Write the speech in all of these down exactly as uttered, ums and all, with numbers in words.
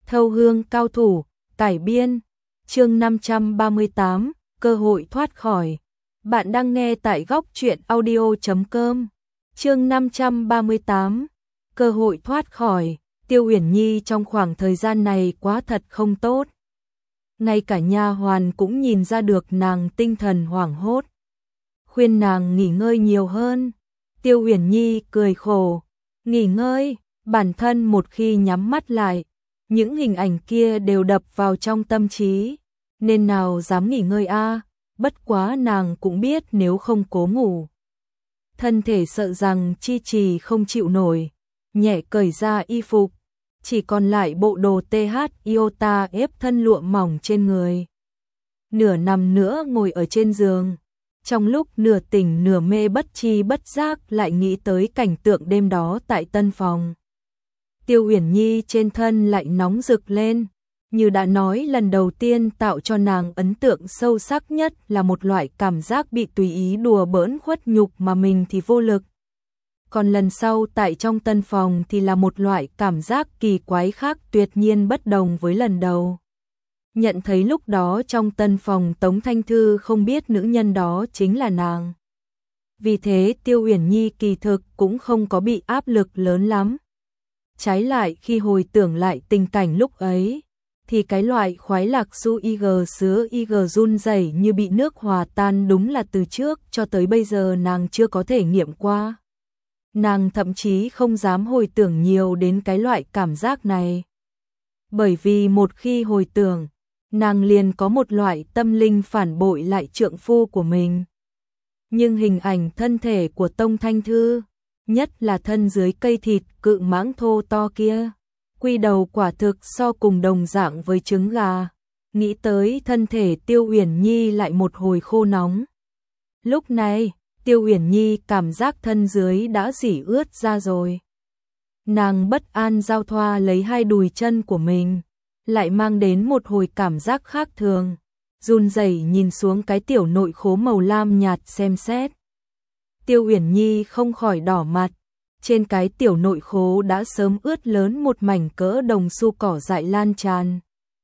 Thâu hương cao thủ, cải biên, chương năm trăm ba mươi tám, cơ hội thoát khỏi. Bạn đang nghe tại góc truyện audio chấm com. Chương năm trăm ba mươi tám, cơ hội thoát khỏi. Tiêu Uyển Nhi trong khoảng thời gian này quá thật không tốt. Ngay cả nha hoàn cũng nhìn ra được nàng tinh thần hoảng hốt. Khuyên nàng nghỉ ngơi nhiều hơn. Tiêu Uyển Nhi cười khổ. Nghỉ ngơi, bản thân một khi nhắm mắt lại, những hình ảnh kia đều đập vào trong tâm trí, nên nào dám nghỉ ngơi a, à, bất quá nàng cũng biết nếu không cố ngủ, thân thể sợ rằng chi trì không chịu nổi, nhẹ cởi ra y phục, chỉ còn lại bộ đồ tê hát iota ép thân lụa mỏng trên người. Nửa nằm nữa ngồi ở trên giường, trong lúc nửa tỉnh nửa mê bất chi bất giác lại nghĩ tới cảnh tượng đêm đó tại tân phòng. Tiêu Uyển Nhi trên thân lại nóng rực lên, như đã nói lần đầu tiên tạo cho nàng ấn tượng sâu sắc nhất là một loại cảm giác bị tùy ý đùa bỡn khuất nhục mà mình thì vô lực. Còn lần sau tại trong tân phòng thì là một loại cảm giác kỳ quái khác tuyệt nhiên bất đồng với lần đầu. Nhận thấy lúc đó trong tân phòng Tống Thanh Thư không biết nữ nhân đó chính là nàng. Vì thế Tiêu Uyển Nhi kỳ thực cũng không có bị áp lực lớn lắm. Trái lại khi hồi tưởng lại tình cảnh lúc ấy, thì cái loại khoái lạc su ig sứa ig run rẩy như bị nước hòa tan đúng là từ trước cho tới bây giờ nàng chưa có thể nghiệm qua. Nàng thậm chí không dám hồi tưởng nhiều đến cái loại cảm giác này. Bởi vì một khi hồi tưởng, nàng liền có một loại tâm linh phản bội lại trượng phu của mình. Nhưng hình ảnh thân thể của Tông Thanh Thư, nhất là thân dưới cây thịt cự mãng thô to kia, quy đầu quả thực so cùng đồng dạng với trứng gà. Nghĩ tới thân thể Tiêu Uyển Nhi lại một hồi khô nóng. Lúc này, Tiêu Uyển Nhi cảm giác thân dưới đã rỉ ướt ra rồi. Nàng bất an giao thoa lấy hai đùi chân của mình, lại mang đến một hồi cảm giác khác thường, run rẩy nhìn xuống cái tiểu nội khố màu lam nhạt xem xét. Tiêu Uyển Nhi không khỏi đỏ mặt, trên cái tiểu nội khố đã sớm ướt lớn một mảnh cỡ đồng xu cỏ dại lan tràn.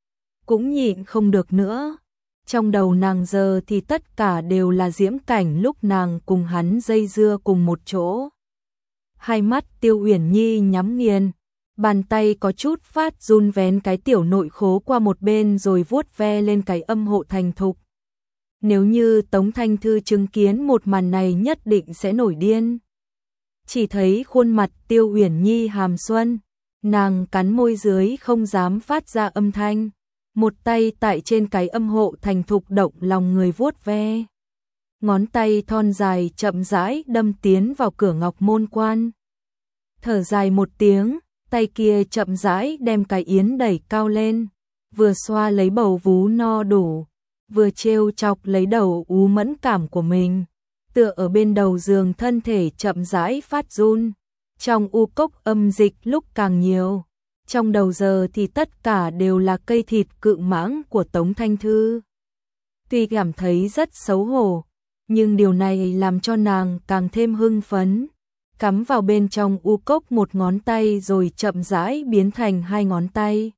Cũng nhịn không được nữa, trong đầu nàng giờ thì tất cả đều là diễm cảnh lúc nàng cùng hắn dây dưa cùng một chỗ. Hai mắt Tiêu Uyển Nhi nhắm nghiền, bàn tay có chút phát run vén cái tiểu nội khố qua một bên rồi vuốt ve lên cái âm hộ thành thục. Nếu như Tống Thanh Thư chứng kiến một màn này nhất định sẽ nổi điên. Chỉ thấy khuôn mặt Tiêu Uyển Nhi hàm xuân, nàng cắn môi dưới không dám phát ra âm thanh, một tay tại trên cái âm hộ thành thục động lòng người vuốt ve. Ngón tay thon dài chậm rãi đâm tiến vào cửa ngọc môn quan. Thở dài một tiếng, tay kia chậm rãi đem cái yến đẩy cao lên, vừa xoa lấy bầu vú no đủ, vừa trêu chọc lấy đầu ú mẫn cảm của mình, tựa ở bên đầu giường thân thể chậm rãi phát run. Trong u cốc âm dịch lúc càng nhiều, trong đầu giờ thì tất cả đều là cây thịt cự mãng của Tống Thanh Thư. Tuy cảm thấy rất xấu hổ, nhưng điều này làm cho nàng càng thêm hưng phấn. Cắm vào bên trong u cốc một ngón tay rồi chậm rãi biến thành hai ngón tay.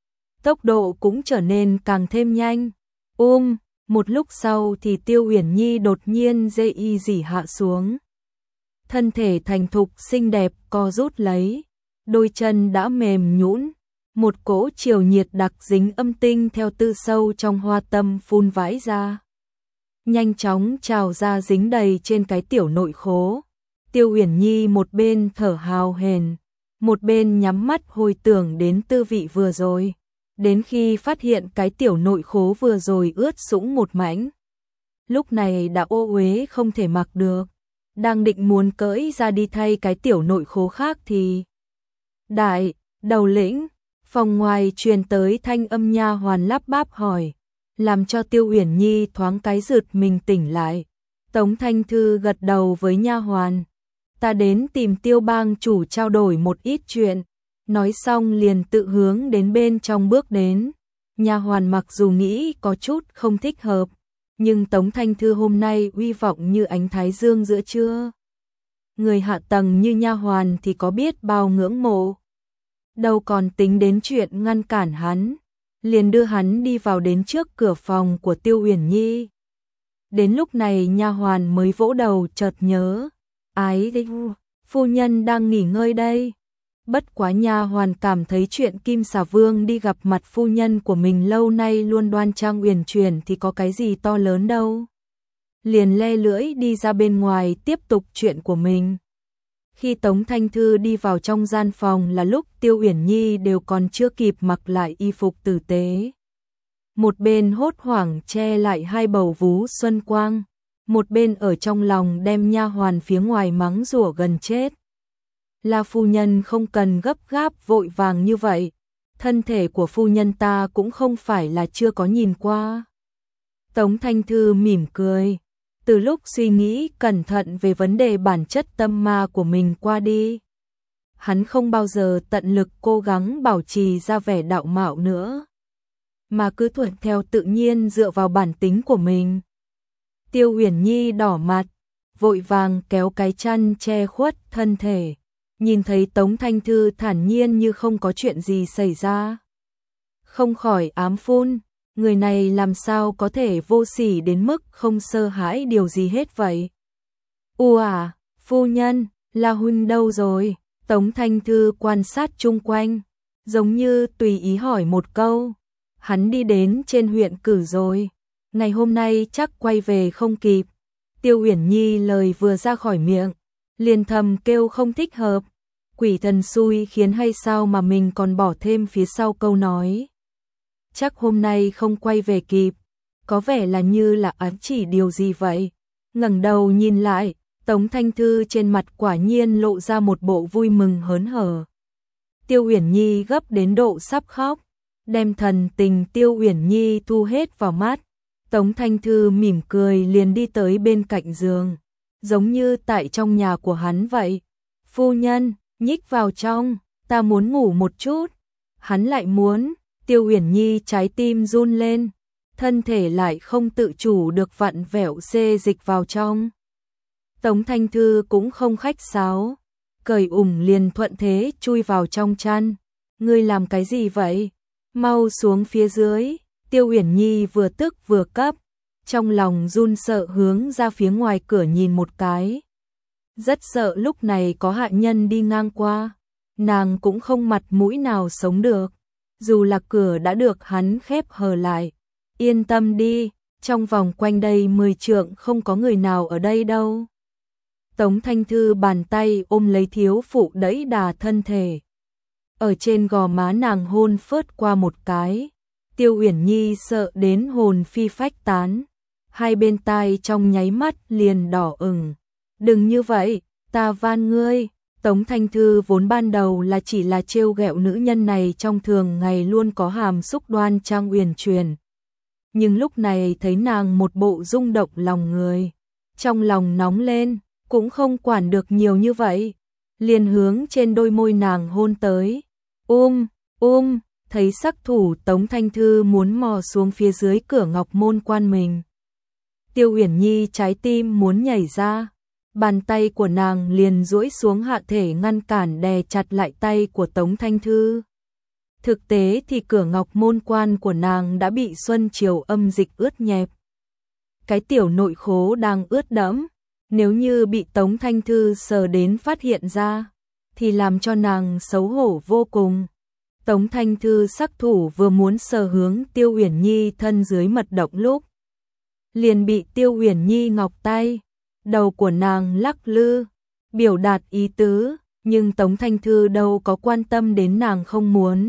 Tốc độ cũng trở nên càng thêm nhanh. Um, một lúc sau thì Tiêu Uyển Nhi đột nhiên dây y dỉ hạ xuống. Thân thể thành thục xinh đẹp co rút lấy, đôi chân đã mềm nhũn, một cỗ chiều nhiệt đặc dính âm tinh theo tư sâu trong hoa tâm phun vãi ra. Nhanh chóng trào ra dính đầy trên cái tiểu nội khố. Tiêu Uyển Nhi một bên thở hào hển, một bên nhắm mắt hồi tưởng đến tư vị vừa rồi, đến khi phát hiện cái tiểu nội khố vừa rồi ướt sũng một mảnh. Lúc này đã ô uế không thể mặc được, đang định muốn cởi ra đi thay cái tiểu nội khố khác thì Đại, đầu lĩnh, phòng ngoài truyền tới thanh âm nha hoàn lắp bắp hỏi, làm cho Tiêu Uyển Nhi thoáng cái rực mình tỉnh lại. Tống Thanh Thư gật đầu với nha hoàn, ta đến tìm Tiêu bang chủ trao đổi một ít chuyện. Nói xong liền tự hướng đến bên trong bước đến. Nha hoàn mặc dù nghĩ có chút không thích hợp, nhưng Tống Thanh Thư hôm nay uy vọng như ánh thái dương giữa trưa. Người hạ tầng như nha hoàn thì có biết bao ngưỡng mộ. đâu còn tính đến chuyện ngăn cản hắn, liền đưa hắn đi vào đến trước cửa phòng của Tiêu Uyển Nhi. Đến lúc này nha hoàn mới vỗ đầu chợt nhớ, ái phu nhân đang nghỉ ngơi đây. Bất quá nha hoàn cảm thấy chuyện Kim Xà Vương đi gặp mặt phu nhân của mình lâu nay luôn đoan trang uyển chuyển thì có cái gì to lớn đâu. Liền le lưỡi đi ra bên ngoài tiếp tục chuyện của mình. Khi Tống Thanh Thư đi vào trong gian phòng là lúc Tiêu Uyển Nhi đều còn chưa kịp mặc lại y phục tử tế. Một bên hốt hoảng che lại hai bầu vú xuân quang, một bên ở trong lòng đem nha hoàn phía ngoài mắng rủa gần chết. La phu nhân không cần gấp gáp vội vàng như vậy, thân thể của phu nhân ta cũng không phải là chưa có nhìn qua. Tống Thanh Thư mỉm cười, từ lúc suy nghĩ cẩn thận về vấn đề bản chất tâm ma của mình qua đi. Hắn không bao giờ tận lực cố gắng bảo trì ra vẻ đạo mạo nữa, mà cứ thuận theo tự nhiên dựa vào bản tính của mình. Tiêu Uyển Nhi đỏ mặt, vội vàng kéo cái chăn che khuất thân thể, nhìn thấy Tống Thanh Thư thản nhiên như không có chuyện gì xảy ra. Không khỏi ám phun, người này làm sao có thể vô sỉ đến mức không sợ hãi điều gì hết vậy. U à, phu nhân, La huynh đâu rồi? Tống Thanh Thư quan sát chung quanh, giống như tùy ý hỏi một câu. Hắn đi đến trên huyện cử rồi, ngày hôm nay chắc quay về không kịp. Tiêu Uyển Nhi lời vừa ra khỏi miệng, liền thầm kêu không thích hợp. Quỷ thần xui khiến hay sao mà mình còn bỏ thêm phía sau câu nói. Chắc hôm nay không quay về kịp, có vẻ là như là ám chỉ điều gì vậy. Ngẩng đầu nhìn lại, Tống Thanh Thư trên mặt quả nhiên lộ ra một bộ vui mừng hớn hở. Tiêu Uyển Nhi gấp đến độ sắp khóc, đem thần tình Tiêu Uyển Nhi thu hết vào mắt. Tống Thanh Thư mỉm cười liền đi tới bên cạnh giường, giống như tại trong nhà của hắn vậy. Phu nhân, nhích vào trong, ta muốn ngủ một chút. Hắn lại muốn, Tiêu Uyển Nhi trái tim run lên, thân thể lại không tự chủ được vặn vẹo xê dịch vào trong. Tống Thanh Thư cũng không khách sáo, cởi ủng liền thuận thế chui vào trong chăn. Ngươi làm cái gì vậy? Mau xuống phía dưới. Tiêu Uyển Nhi vừa tức vừa cấp, trong lòng run sợ hướng ra phía ngoài cửa nhìn một cái. Rất sợ lúc này có hạ nhân đi ngang qua, nàng cũng không mặt mũi nào sống được. Dù là cửa đã được hắn khép hờ lại. Yên tâm đi, trong vòng quanh đây mười trượng không có người nào ở đây đâu. Tống Thanh Thư bàn tay ôm lấy thiếu phụ đẩy đà thân thể. Ở trên gò má nàng hôn phớt qua một cái. Tiêu Uyển Nhi sợ đến hồn phi phách tán. Hai bên tai trong nháy mắt liền đỏ ửng. Đừng như vậy, ta van ngươi. Tống Thanh Thư vốn ban đầu là chỉ là trêu ghẹo nữ nhân này trong thường ngày luôn có hàm xúc đoan trang uyển chuyển. Nhưng lúc này thấy nàng một bộ rung động lòng người, trong lòng nóng lên, cũng không quản được nhiều như vậy, liền hướng trên đôi môi nàng hôn tới. Um, um, thấy sắc thủ Tống Thanh Thư muốn mò xuống phía dưới cửa ngọc môn quan mình. Tiêu Uyển Nhi trái tim muốn nhảy ra, bàn tay của nàng liền duỗi xuống hạ thể ngăn cản đè chặt lại tay của Tống Thanh Thư. Thực tế thì cửa ngọc môn quan của nàng đã bị xuân chiều âm dịch ướt nhẹp. Cái tiểu nội khố đang ướt đẫm, nếu như bị Tống Thanh Thư sờ đến phát hiện ra, thì làm cho nàng xấu hổ vô cùng. Tống Thanh Thư sắc thủ vừa muốn sờ hướng Tiêu Uyển Nhi thân dưới mật động lúc, liền bị Tiêu Uyển Nhi ngọc tay, đầu của nàng lắc lư, biểu đạt ý tứ, nhưng Tống Thanh Thư đâu có quan tâm đến nàng không muốn.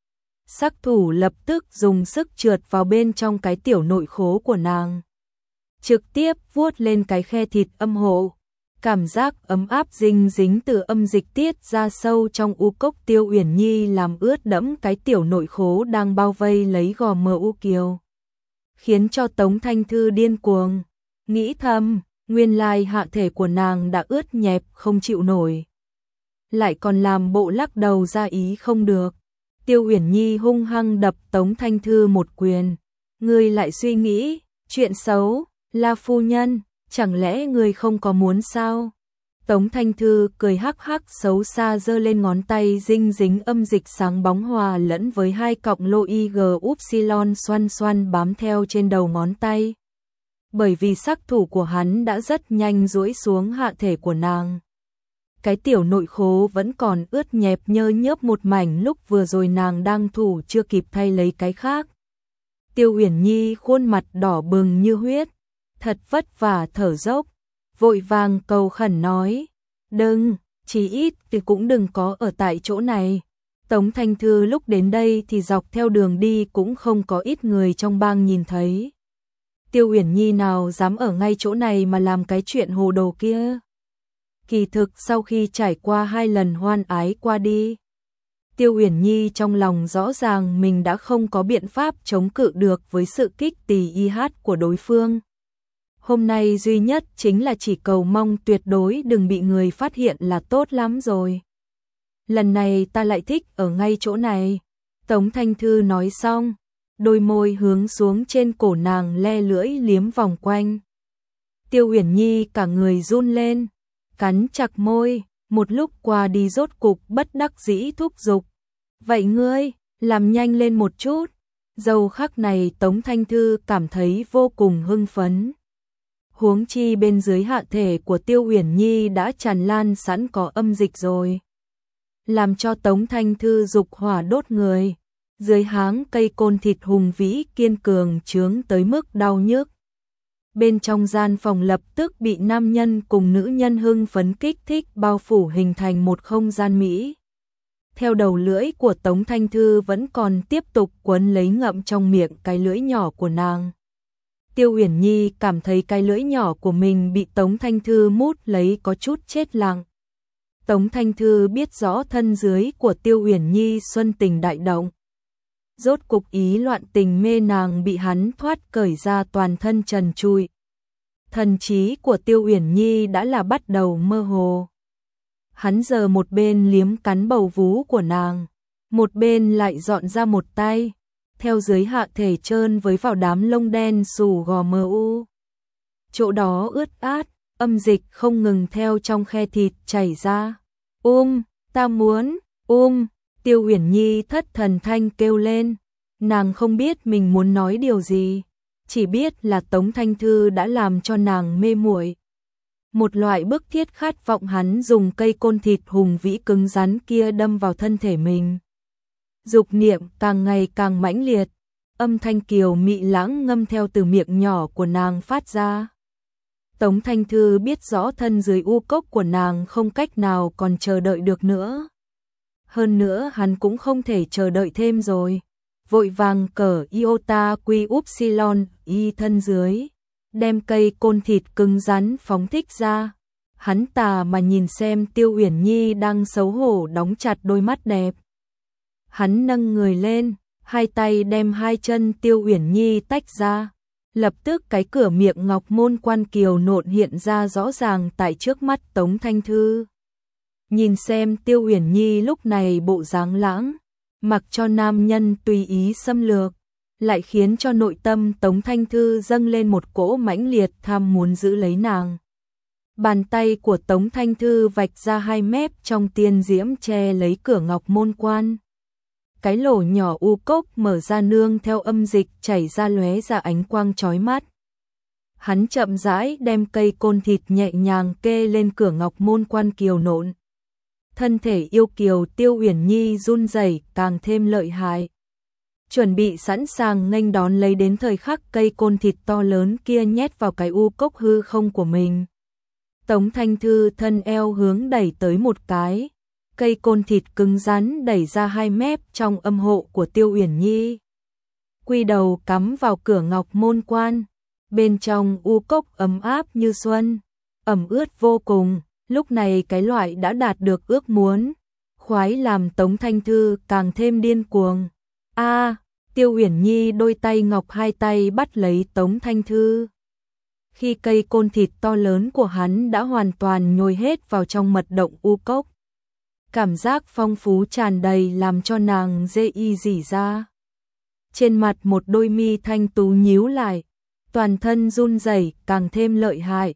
Sắc thủ lập tức dùng sức trượt vào bên trong cái tiểu nội khố của nàng, trực tiếp vuốt lên cái khe thịt âm hộ. Cảm giác ấm áp dinh dính từ âm dịch tiết ra sâu trong u cốc Tiêu Uyển Nhi làm ướt đẫm cái tiểu nội khố đang bao vây lấy gò mờ u kiều, khiến cho Tống Thanh Thư điên cuồng, nghĩ thầm, nguyên lai hạ thể của nàng đã ướt nhẹp không chịu nổi, lại còn làm bộ lắc đầu ra ý không được. Tiêu Uyển Nhi hung hăng đập Tống Thanh Thư một quyền. Ngươi lại suy nghĩ chuyện xấu, La phu nhân, chẳng lẽ ngươi không có muốn sao? Tống Thanh Thư cười hắc hắc xấu xa giơ lên ngón tay dinh dính âm dịch sáng bóng hòa lẫn với hai cọng lô i giê upsilon xoăn xoăn bám theo trên đầu ngón tay. Bởi vì sắc thủ của hắn đã rất nhanh duỗi xuống hạ thể của nàng. Cái tiểu nội khố vẫn còn ướt nhẹp nhơ nhớp một mảnh lúc vừa rồi nàng đang thủ chưa kịp thay lấy cái khác. Tiêu Uyển Nhi khuôn mặt đỏ bừng như huyết, thật vất vả thở dốc, vội vàng cầu khẩn nói, đừng, chí ít thì cũng đừng có ở tại chỗ này. Tống Thanh Thư lúc đến đây thì dọc theo đường đi cũng không có ít người trong bang nhìn thấy. Tiêu Uyển Nhi nào dám ở ngay chỗ này mà làm cái chuyện hồ đồ kia. Kỳ thực sau khi trải qua hai lần hoan ái qua đi, Tiêu Uyển Nhi trong lòng rõ ràng mình đã không có biện pháp chống cự được với sự kích tì y hát của đối phương. Hôm nay duy nhất chính là chỉ cầu mong tuyệt đối đừng bị người phát hiện là tốt lắm rồi. Lần này ta lại thích ở ngay chỗ này. Tống Thanh Thư nói xong, đôi môi hướng xuống trên cổ nàng le lưỡi liếm vòng quanh. Tiêu Uyển Nhi cả người run lên, cắn chặt môi, một lúc qua đi rốt cục bất đắc dĩ thúc giục. Vậy ngươi, làm nhanh lên một chút. Giờ khắc này Tống Thanh Thư cảm thấy vô cùng hưng phấn. Huống chi bên dưới hạ thể của Tiêu Uyển Nhi đã tràn lan sẵn có âm dịch rồi. Làm cho Tống Thanh Thư dục hỏa đốt người. Dưới háng cây côn thịt hùng vĩ kiên cường chướng tới mức đau nhức. Bên trong gian phòng lập tức bị nam nhân cùng nữ nhân hưng phấn kích thích bao phủ hình thành một không gian mỹ. Theo đầu lưỡi của Tống Thanh Thư vẫn còn tiếp tục quấn lấy ngậm trong miệng cái lưỡi nhỏ của nàng. Tiêu Uyển Nhi cảm thấy cái lưỡi nhỏ của mình bị Tống Thanh Thư mút lấy có chút chết lặng. Tống Thanh Thư biết rõ thân dưới của Tiêu Uyển Nhi xuân tình đại động. Rốt cục ý loạn tình mê nàng bị hắn thoát cởi ra toàn thân trần trụi. Thần trí của Tiêu Uyển Nhi đã là bắt đầu mơ hồ. Hắn giờ một bên liếm cắn bầu vú của nàng, một bên lại dọn ra một tay, theo dưới hạ thể trơn với vào đám lông đen xù gò mờ u. Chỗ đó ướt át, âm dịch không ngừng theo trong khe thịt chảy ra. Um, ta muốn, um, Tiêu Uyển Nhi thất thần thanh kêu lên. Nàng không biết mình muốn nói điều gì, chỉ biết là Tống Thanh Thư đã làm cho nàng mê muội. Một loại bức thiết khát vọng hắn dùng cây côn thịt hùng vĩ cứng rắn kia đâm vào thân thể mình. Dục niệm càng ngày càng mãnh liệt, âm thanh kiều mị lãng ngâm theo từ miệng nhỏ của nàng phát ra. Tống Thanh Thư biết rõ thân dưới u cốc của nàng không cách nào còn chờ đợi được nữa. Hơn nữa hắn cũng không thể chờ đợi thêm rồi. Vội vàng cởi iota quy upsilon y thân dưới, đem cây côn thịt cứng rắn phóng thích ra. Hắn tà mà nhìn xem Tiêu Uyển Nhi đang xấu hổ đóng chặt đôi mắt đẹp. Hắn nâng người lên, hai tay đem hai chân Tiêu Uyển Nhi tách ra. Lập tức cái cửa miệng ngọc môn quan kiều nộn hiện ra rõ ràng tại trước mắt Tống Thanh Thư. Nhìn xem Tiêu Uyển Nhi lúc này bộ dáng lãng, mặc cho nam nhân tùy ý xâm lược, lại khiến cho nội tâm Tống Thanh Thư dâng lên một cỗ mãnh liệt tham muốn giữ lấy nàng. Bàn tay của Tống Thanh Thư vạch ra hai mép trong tiên diễm che lấy cửa ngọc môn quan. Cái lỗ nhỏ u cốc mở ra nương theo âm dịch chảy ra lóe ra ánh quang chói mắt. Hắn chậm rãi đem cây côn thịt nhẹ nhàng kê lên cửa ngọc môn quan kiều nộn. Thân thể yêu kiều Tiêu Uyển Nhi run rẩy càng thêm lợi hại. Chuẩn bị sẵn sàng nghênh đón lấy đến thời khắc cây côn thịt to lớn kia nhét vào cái u cốc hư không của mình. Tống Thanh Thư thân eo hướng đẩy tới một cái. Cây côn thịt cứng rắn đẩy ra hai mép trong âm hộ của Tiêu Uyển Nhi. Quy đầu cắm vào cửa ngọc môn quan. Bên trong u cốc ấm áp như xuân, ẩm ướt vô cùng. Lúc này cái loại đã đạt được ước muốn, khoái làm Tống Thanh Thư càng thêm điên cuồng. A, à, Tiêu Uyển Nhi đôi tay ngọc hai tay bắt lấy Tống Thanh Thư. Khi cây côn thịt to lớn của hắn đã hoàn toàn nhồi hết vào trong mật động u cốc. Cảm giác phong phú tràn đầy làm cho nàng dê y rỉ ra. Trên mặt một đôi mi thanh tú nhíu lại, toàn thân run rẩy càng thêm lợi hại.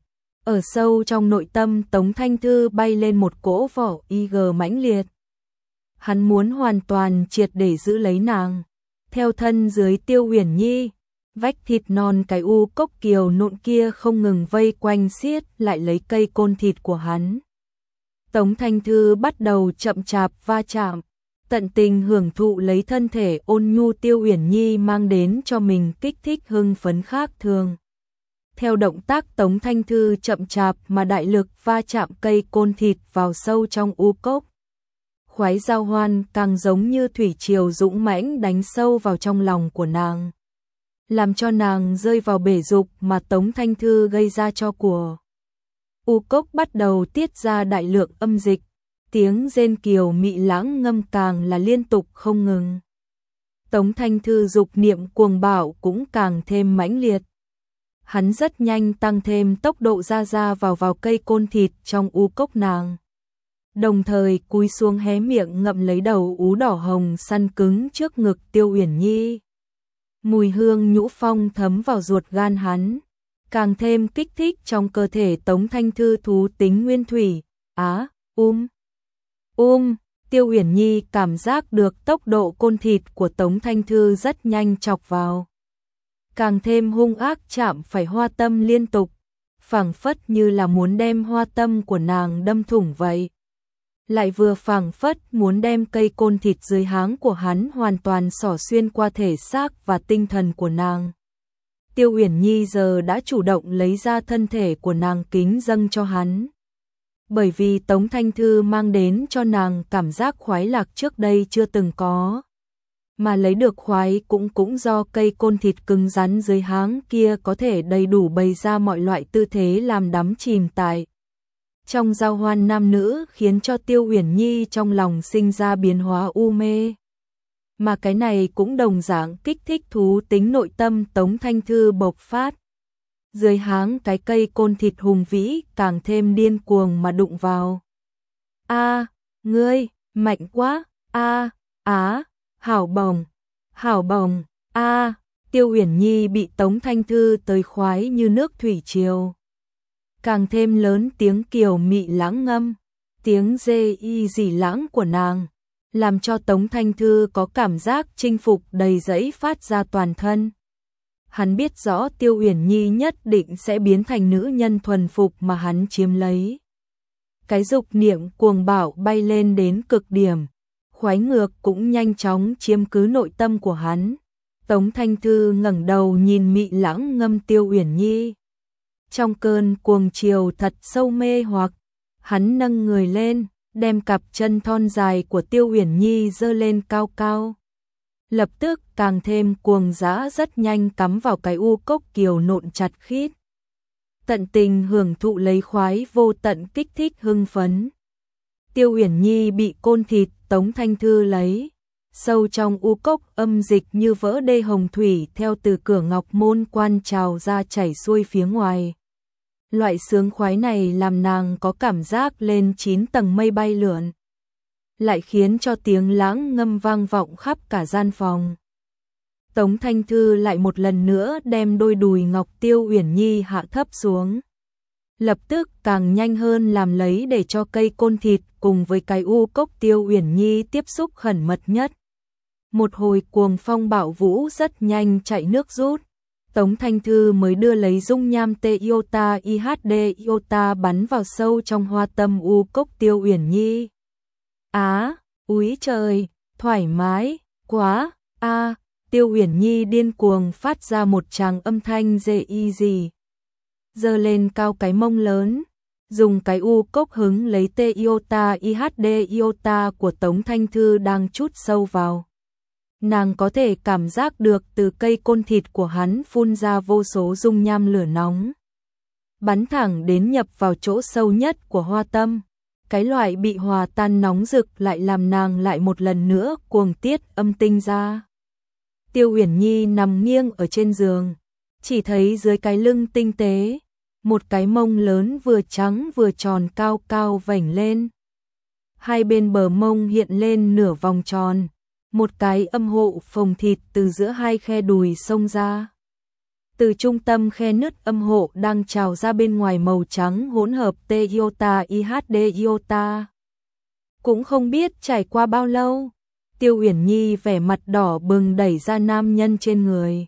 Ở sâu trong nội tâm Tống Thanh Thư bay lên một cỗ vỏ y gờ mãnh liệt. Hắn muốn hoàn toàn triệt để giữ lấy nàng. Theo thân dưới Tiêu Uyển Nhi, vách thịt non cái u cốc kiều nộn kia không ngừng vây quanh xiết lại lấy cây côn thịt của hắn. Tống Thanh Thư bắt đầu chậm chạp va chạm, tận tình hưởng thụ lấy thân thể ôn nhu Tiêu Uyển Nhi mang đến cho mình kích thích hưng phấn khác thường. Theo động tác Tống Thanh Thư chậm chạp mà đại lực va chạm cây côn thịt vào sâu trong u cốc. Khoái giao hoan càng giống như thủy triều dũng mãnh đánh sâu vào trong lòng của nàng, làm cho nàng rơi vào bể dục mà Tống Thanh Thư gây ra cho của. U cốc bắt đầu tiết ra đại lượng âm dịch, tiếng rên kiều mị lãng ngâm càng là liên tục không ngừng. Tống Thanh Thư dục niệm cuồng bạo cũng càng thêm mãnh liệt. Hắn rất nhanh tăng thêm tốc độ ra ra vào vào cây côn thịt trong u cốc nàng. Đồng thời cúi xuống hé miệng ngậm lấy đầu ú đỏ hồng săn cứng trước ngực Tiêu Uyển Nhi. Mùi hương nhũ phong thấm vào ruột gan hắn, càng thêm kích thích trong cơ thể Tống Thanh Thư thú tính nguyên thủy. Á, um, um, Tiêu Uyển Nhi cảm giác được tốc độ côn thịt của Tống Thanh Thư rất nhanh chọc vào. Càng thêm hung ác chạm phải hoa tâm liên tục, phảng phất như là muốn đem hoa tâm của nàng đâm thủng vậy. Lại vừa phảng phất muốn đem cây côn thịt dưới háng của hắn hoàn toàn xỏ xuyên qua thể xác và tinh thần của nàng. Tiêu Uyển Nhi giờ đã chủ động lấy ra thân thể của nàng kính dâng cho hắn. Bởi vì Tống Thanh Thư mang đến cho nàng cảm giác khoái lạc trước đây chưa từng có. Mà lấy được khoái cũng cũng do cây côn thịt cứng rắn dưới háng kia có thể đầy đủ bày ra mọi loại tư thế làm đắm chìm tại trong giao hoan nam nữ, khiến cho Tiêu Uyển Nhi trong lòng sinh ra biến hóa u mê. Mà cái này cũng đồng dạng kích thích thú tính nội tâm Tống Thanh Thư bộc phát. Dưới háng cái cây côn thịt hùng vĩ càng thêm điên cuồng mà đụng vào. A, ngươi, mạnh quá, a, á, hảo bồng, hảo bồng, a, Tiêu Uyển Nhi bị Tống Thanh Thư tới khoái như nước thủy triều. Càng thêm lớn tiếng kiều mị lãng ngâm, tiếng dê y dỉ lãng của nàng, làm cho Tống Thanh Thư có cảm giác chinh phục đầy dẫy phát ra toàn thân. Hắn biết rõ Tiêu Uyển Nhi nhất định sẽ biến thành nữ nhân thuần phục mà hắn chiếm lấy. Cái dục niệm cuồng bạo bay lên đến cực điểm, khoái ngược cũng nhanh chóng chiếm cứ nội tâm của hắn. Tống Thanh Thư ngẩng đầu nhìn mị lãng ngâm Tiêu Uyển Nhi. Trong cơn cuồng chiều thật sâu mê hoặc, hắn nâng người lên, đem cặp chân thon dài của Tiêu Uyển Nhi giơ lên cao cao. Lập tức càng thêm cuồng dã rất nhanh cắm vào cái u cốc kiều nộn chặt khít. Tận tình hưởng thụ lấy khoái vô tận kích thích hưng phấn. Tiêu Uyển Nhi bị côn thịt Tống Thanh Thư lấy. Sâu trong u cốc âm dịch như vỡ đê hồng thủy theo từ cửa ngọc môn quan trào ra chảy xuôi phía ngoài. Loại sướng khoái này làm nàng có cảm giác lên chín tầng mây bay lượn, lại khiến cho tiếng lãng ngâm vang vọng khắp cả gian phòng. Tống Thanh Thư lại một lần nữa đem đôi đùi ngọc Tiêu Uyển Nhi hạ thấp xuống. Lập tức càng nhanh hơn làm lấy để cho cây côn thịt cùng với cái u cốc Tiêu Uyển Nhi tiếp xúc khẩn mật nhất. Một hồi cuồng phong bạo vũ rất nhanh chạy nước rút. Tống Thanh Thư mới đưa lấy dung nham tê iota i hát đê iota bắn vào sâu trong hoa tâm u cốc Tiêu Uyển Nhi. Á, úi trời, thoải mái, quá, a, Tiêu Uyển Nhi điên cuồng phát ra một tràng âm thanh dê y gì. Giơ lên cao cái mông lớn, dùng cái u cốc hứng lấy tê iota i hát đê iota của Tống Thanh Thư đang chút sâu vào. Nàng có thể cảm giác được từ cây côn thịt của hắn phun ra vô số dung nham lửa nóng, bắn thẳng đến nhập vào chỗ sâu nhất của hoa tâm. Cái loại bị hòa tan nóng rực lại làm nàng lại một lần nữa cuồng tiết âm tinh ra. Tiêu Uyển Nhi nằm nghiêng ở trên giường, chỉ thấy dưới cái lưng tinh tế, một cái mông lớn vừa trắng vừa tròn cao cao vảnh lên. Hai bên bờ mông hiện lên nửa vòng tròn, một cái âm hộ phồng thịt từ giữa hai khe đùi xông ra. Từ trung tâm khe nứt âm hộ đang trào ra bên ngoài màu trắng hỗn hợp Toyota i hát đê Iota. Cũng không biết trải qua bao lâu, Tiêu Uyển Nhi vẻ mặt đỏ bừng đẩy ra nam nhân trên người.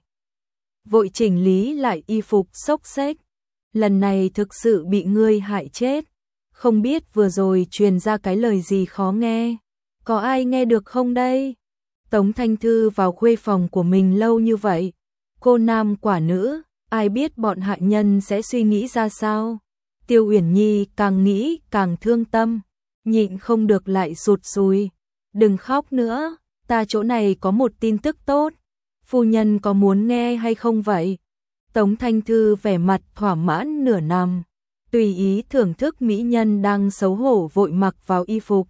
Vội chỉnh lý lại y phục xốc xếch. Lần này thực sự bị ngươi hại chết. Không biết vừa rồi truyền ra cái lời gì khó nghe. Có ai nghe được không đây? Tống Thanh Thư vào khuê phòng của mình lâu như vậy. Cô nam quả nữ, ai biết bọn hạ nhân sẽ suy nghĩ ra sao? Tiêu Uyển Nhi càng nghĩ càng thương tâm, nhịn không được lại sụt sùi. Đừng khóc nữa, ta chỗ này có một tin tức tốt. Phu nhân có muốn nghe hay không vậy? Tống Thanh Thư vẻ mặt thỏa mãn nửa nằm, tùy ý thưởng thức mỹ nhân đang xấu hổ vội mặc vào y phục.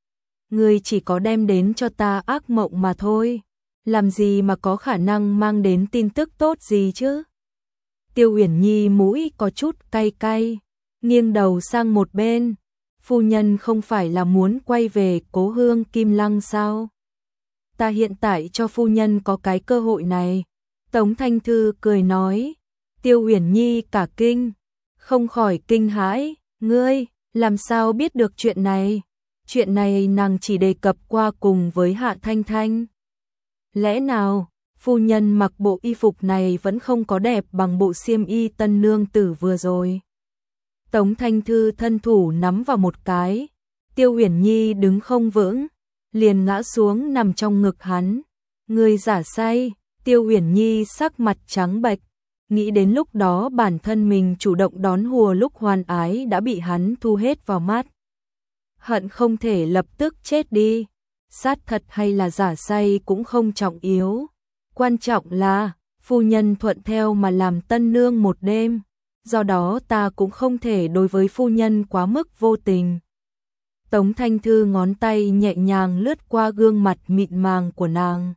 Ngươi chỉ có đem đến cho ta ác mộng mà thôi, làm gì mà có khả năng mang đến tin tức tốt gì chứ? Tiêu Uyển Nhi mũi có chút cay cay, nghiêng đầu sang một bên. Phu nhân không phải là muốn quay về cố hương Kim Lăng sao? Ta hiện tại cho phu nhân có cái cơ hội này. Tống Thanh Thư cười nói. Tiêu Uyển Nhi cả kinh, không khỏi kinh hãi. Ngươi, làm sao biết được chuyện này? Chuyện này nàng chỉ đề cập qua cùng với Hạ Thanh Thanh. Lẽ nào, phu nhân mặc bộ y phục này vẫn không có đẹp bằng bộ xiêm y tân nương tử vừa rồi? Tống Thanh Thư thân thủ nắm vào một cái. Tiêu Uyển Nhi đứng không vững, liền ngã xuống nằm trong ngực hắn. Người giả say. Tiêu Uyển Nhi sắc mặt trắng bệch, nghĩ đến lúc đó bản thân mình chủ động đón hùa lúc hoan ái đã bị hắn thu hết vào mắt. Hận không thể lập tức chết đi. Sát thật hay là giả say cũng không trọng yếu. Quan trọng là, phu nhân thuận theo mà làm tân nương một đêm. Do đó ta cũng không thể đối với phu nhân quá mức vô tình. Tống Thanh Thư ngón tay nhẹ nhàng lướt qua gương mặt mịn màng của nàng.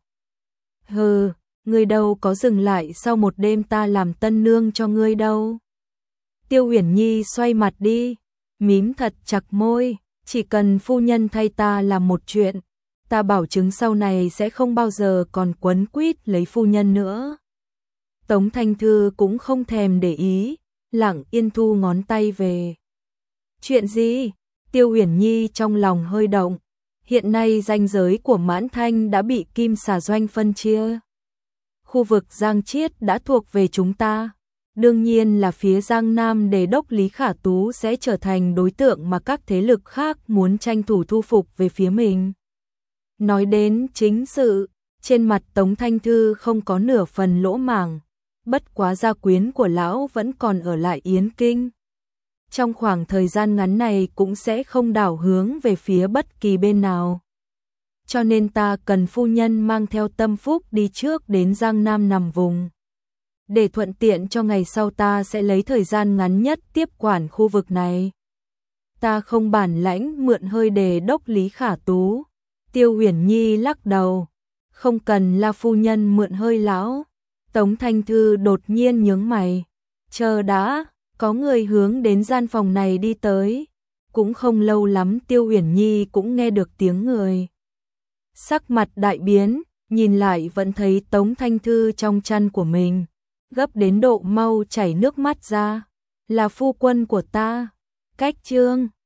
Hừ, ngươi đâu có dừng lại sau một đêm ta làm tân nương cho ngươi đâu. Tiêu Uyển Nhi xoay mặt đi, mím thật chặt môi. Chỉ cần phu nhân thay ta làm một chuyện, ta bảo chứng sau này sẽ không bao giờ còn quấn quýt lấy phu nhân nữa. Tống Thanh Thư cũng không thèm để ý, lặng yên thu ngón tay về. Chuyện gì? Tiêu Uyển Nhi trong lòng hơi động. Hiện nay ranh giới của Mãn Thanh đã bị Kim Xà Doanh phân chia. Khu vực Giang Chiết đã thuộc về chúng ta. Đương nhiên là phía Giang Nam Đề đốc Lý Khả Tú sẽ trở thành đối tượng mà các thế lực khác muốn tranh thủ thu phục về phía mình. Nói đến chính sự, trên mặt Tống Thanh Thư không có nửa phần lỗ màng. Bất quá gia quyến của lão vẫn còn ở lại Yến Kinh. Trong khoảng thời gian ngắn này cũng sẽ không đảo hướng về phía bất kỳ bên nào. Cho nên ta cần phu nhân mang theo Tâm Phúc đi trước đến Giang Nam nằm vùng. Để thuận tiện cho ngày sau ta sẽ lấy thời gian ngắn nhất tiếp quản khu vực này. Ta không bản lãnh mượn hơi Đề đốc Lý Khả Tú. Tiêu Uyển Nhi lắc đầu. Không cần là phu nhân mượn hơi lão. Tống Thanh Thư đột nhiên nhướng mày. Chờ đã, có người hướng đến gian phòng này đi tới. Cũng không lâu lắm Tiêu Uyển Nhi cũng nghe được tiếng người. Sắc mặt đại biến, nhìn lại vẫn thấy Tống Thanh Thư trong chăn của mình. Gấp đến độ mau chảy nước mắt ra. Là phu quân của ta. Cách Trương.